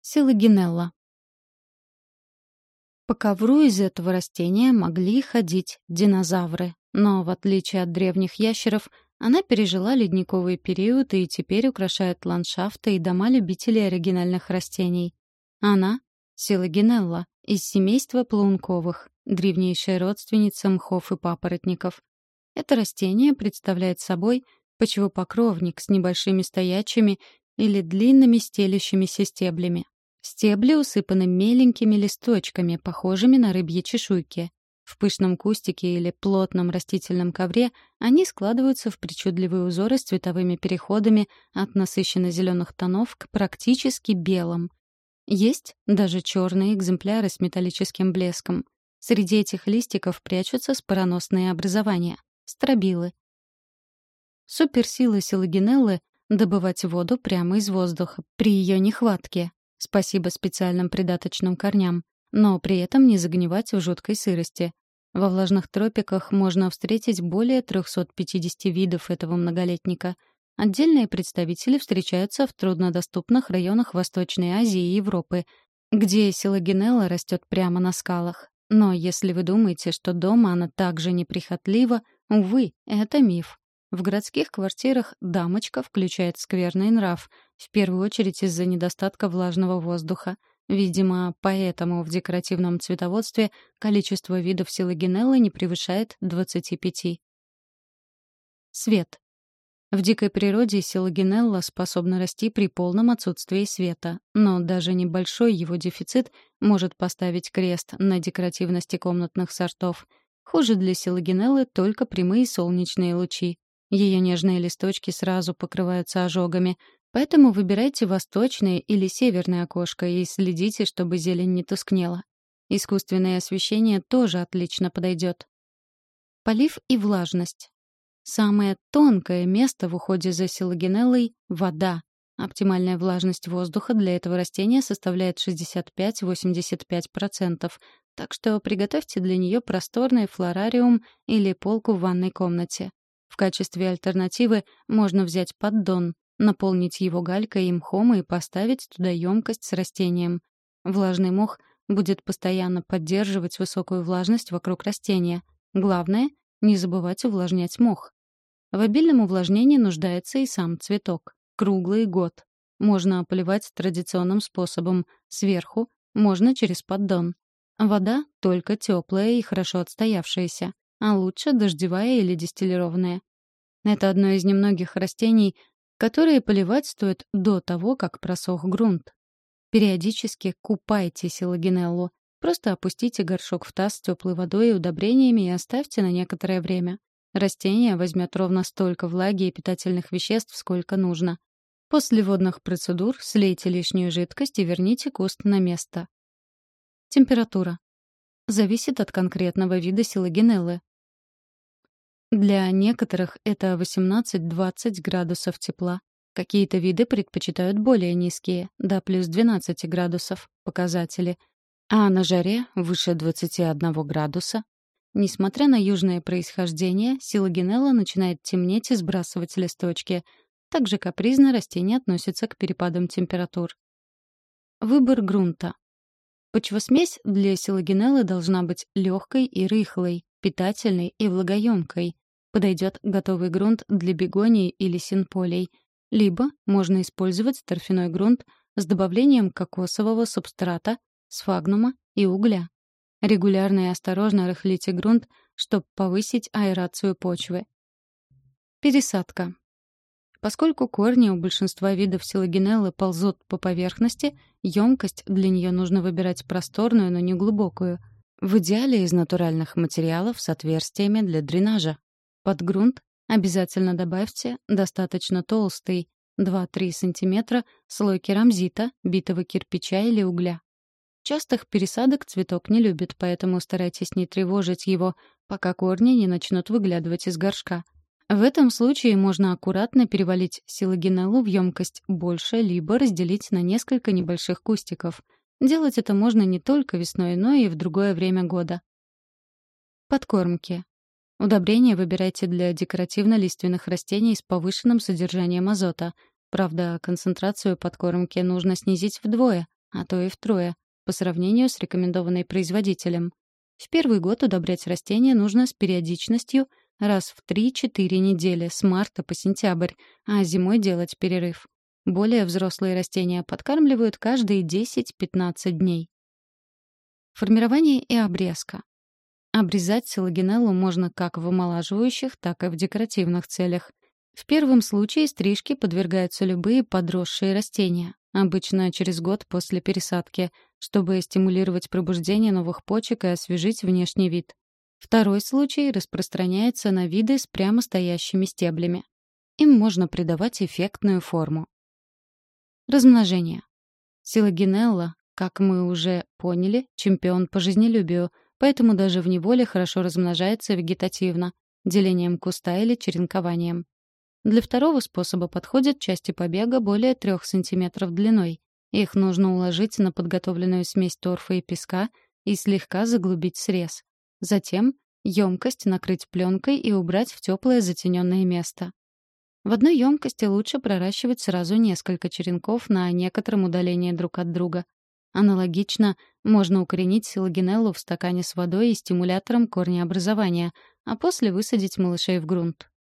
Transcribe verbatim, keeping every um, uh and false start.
Силогинелла. По ковру из этого растения могли ходить динозавры, но, в отличие от древних ящеров, она пережила ледниковый период и теперь украшает ландшафты и дома любителей оригинальных растений. Она — Силогинелла, из семейства плаунковых, древнейшая родственница мхов и папоротников. Это растение представляет собой почвопокровник с небольшими стоячими или длинными стелющимися стеблями. Стебли усыпаны меленькими листочками, похожими на рыбьи чешуйки. В пышном кустике или плотном растительном ковре они складываются в причудливые узоры с цветовыми переходами от насыщенно зеленых тонов к практически белым. Есть даже черные экземпляры с металлическим блеском. Среди этих листиков прячутся спороносные образования — стробилы. Суперсила силогинеллы — добывать воду прямо из воздуха при ее нехватке. Спасибо специальным придаточным корням, но при этом не загнивать в жуткой сырости. Во влажных тропиках можно встретить более триста пятьдесят видов этого многолетника. Отдельные представители встречаются в труднодоступных районах Восточной Азии и Европы, где силогинелла растет прямо на скалах. Но если вы думаете, что дома она так же неприхотлива, увы, это миф. В городских квартирах дамочка включает скверный нрав, в первую очередь из-за недостатка влажного воздуха. Видимо, поэтому в декоративном цветоводстве количество видов силогинеллы не превышает двадцати пяти. Свет. В дикой природе силогинелла способна расти при полном отсутствии света, но даже небольшой его дефицит может поставить крест на декоративности комнатных сортов. Хуже для силогинеллы только прямые солнечные лучи. Ее нежные листочки сразу покрываются ожогами, поэтому выбирайте восточное или северное окошко и следите, чтобы зелень не тускнела. Искусственное освещение тоже отлично подойдет. Полив и влажность. Самое тонкое место в уходе за силогинеллой — вода. Оптимальная влажность воздуха для этого растения составляет шестьдесят пять - восемьдесят пять процентов, так что приготовьте для нее просторный флорариум или полку в ванной комнате. В качестве альтернативы можно взять поддон, наполнить его галькой и мхом и поставить туда емкость с растением. Влажный мох будет постоянно поддерживать высокую влажность вокруг растения. Главное — не забывать увлажнять мох. В обильном увлажнении нуждается и сам цветок. Круглый год. Можно поливать традиционным способом. Сверху, можно через поддон. Вода только теплая и хорошо отстоявшаяся, а лучше дождевая или дистиллированная. Это одно из немногих растений, которые поливать стоит до того, как просох грунт. Периодически купайте силогинеллу. Просто опустите горшок в таз с теплой водой и удобрениями и оставьте на некоторое время. Растение возьмет ровно столько влаги и питательных веществ, сколько нужно. После водных процедур слейте лишнюю жидкость и верните куст на место. Температура. Зависит от конкретного вида силогинеллы. Для некоторых это восемнадцать-двадцать градусов тепла. Какие-то виды предпочитают более низкие, до плюс двенадцати градусов, показатели. А на жаре выше двадцати одного градуса. Несмотря на южное происхождение, силогинелла начинает темнеть и сбрасывать листочки. Также капризно растение относится к перепадам температур. Выбор грунта. Почвосмесь для силогинеллы должна быть легкой и рыхлой, питательной и влагоемкой. Подойдет готовый грунт для бегонии или синполей. Либо можно использовать торфяной грунт с добавлением кокосового субстрата, сфагнума и угля. Регулярно и осторожно рыхлите грунт, чтобы повысить аэрацию почвы. Пересадка. Поскольку корни у большинства видов силогинеллы ползут по поверхности, емкость для нее нужно выбирать просторную, но не глубокую. В идеале из натуральных материалов с отверстиями для дренажа. Под грунт обязательно добавьте достаточно толстый два-три сантиметра слой керамзита, битого кирпича или угля. Частых пересадок цветок не любит, поэтому старайтесь не тревожить его, пока корни не начнут выглядывать из горшка. В этом случае можно аккуратно перевалить силогинеллу в емкость больше, либо разделить на несколько небольших кустиков. Делать это можно не только весной, но и в другое время года. Подкормки. Удобрения выбирайте для декоративно-лиственных растений с повышенным содержанием азота. Правда, концентрацию подкормки нужно снизить вдвое, а то и втрое, по сравнению с рекомендованной производителем. В первый год удобрять растения нужно с периодичностью раз в три-четыре недели с марта по сентябрь, а зимой делать перерыв. Более взрослые растения подкармливают каждые десять-пятнадцать дней. Формирование и обрезка. Обрезать силогенеллу можно как в омолаживающих, так и в декоративных целях. В первом случае стрижке подвергаются любые подросшие растения, обычно через год после пересадки, чтобы стимулировать пробуждение новых почек и освежить внешний вид. Второй случай распространяется на виды с прямо стоящими стеблями. Им можно придавать эффектную форму. Размножение. Силогенелла, как мы уже поняли, чемпион по жизнелюбию, поэтому даже в неволе хорошо размножается вегетативно, делением куста или черенкованием. Для второго способа подходят части побега более трех сантиметров длиной. Их нужно уложить на подготовленную смесь торфа и песка и слегка заглубить срез. Затем емкость накрыть пленкой и убрать в теплое затененное место. В одной емкости лучше проращивать сразу несколько черенков на некотором удалении друг от друга. Аналогично можно укоренить силогенеллу в стакане с водой и стимулятором корнеобразования, а после высадить малышей в грунт.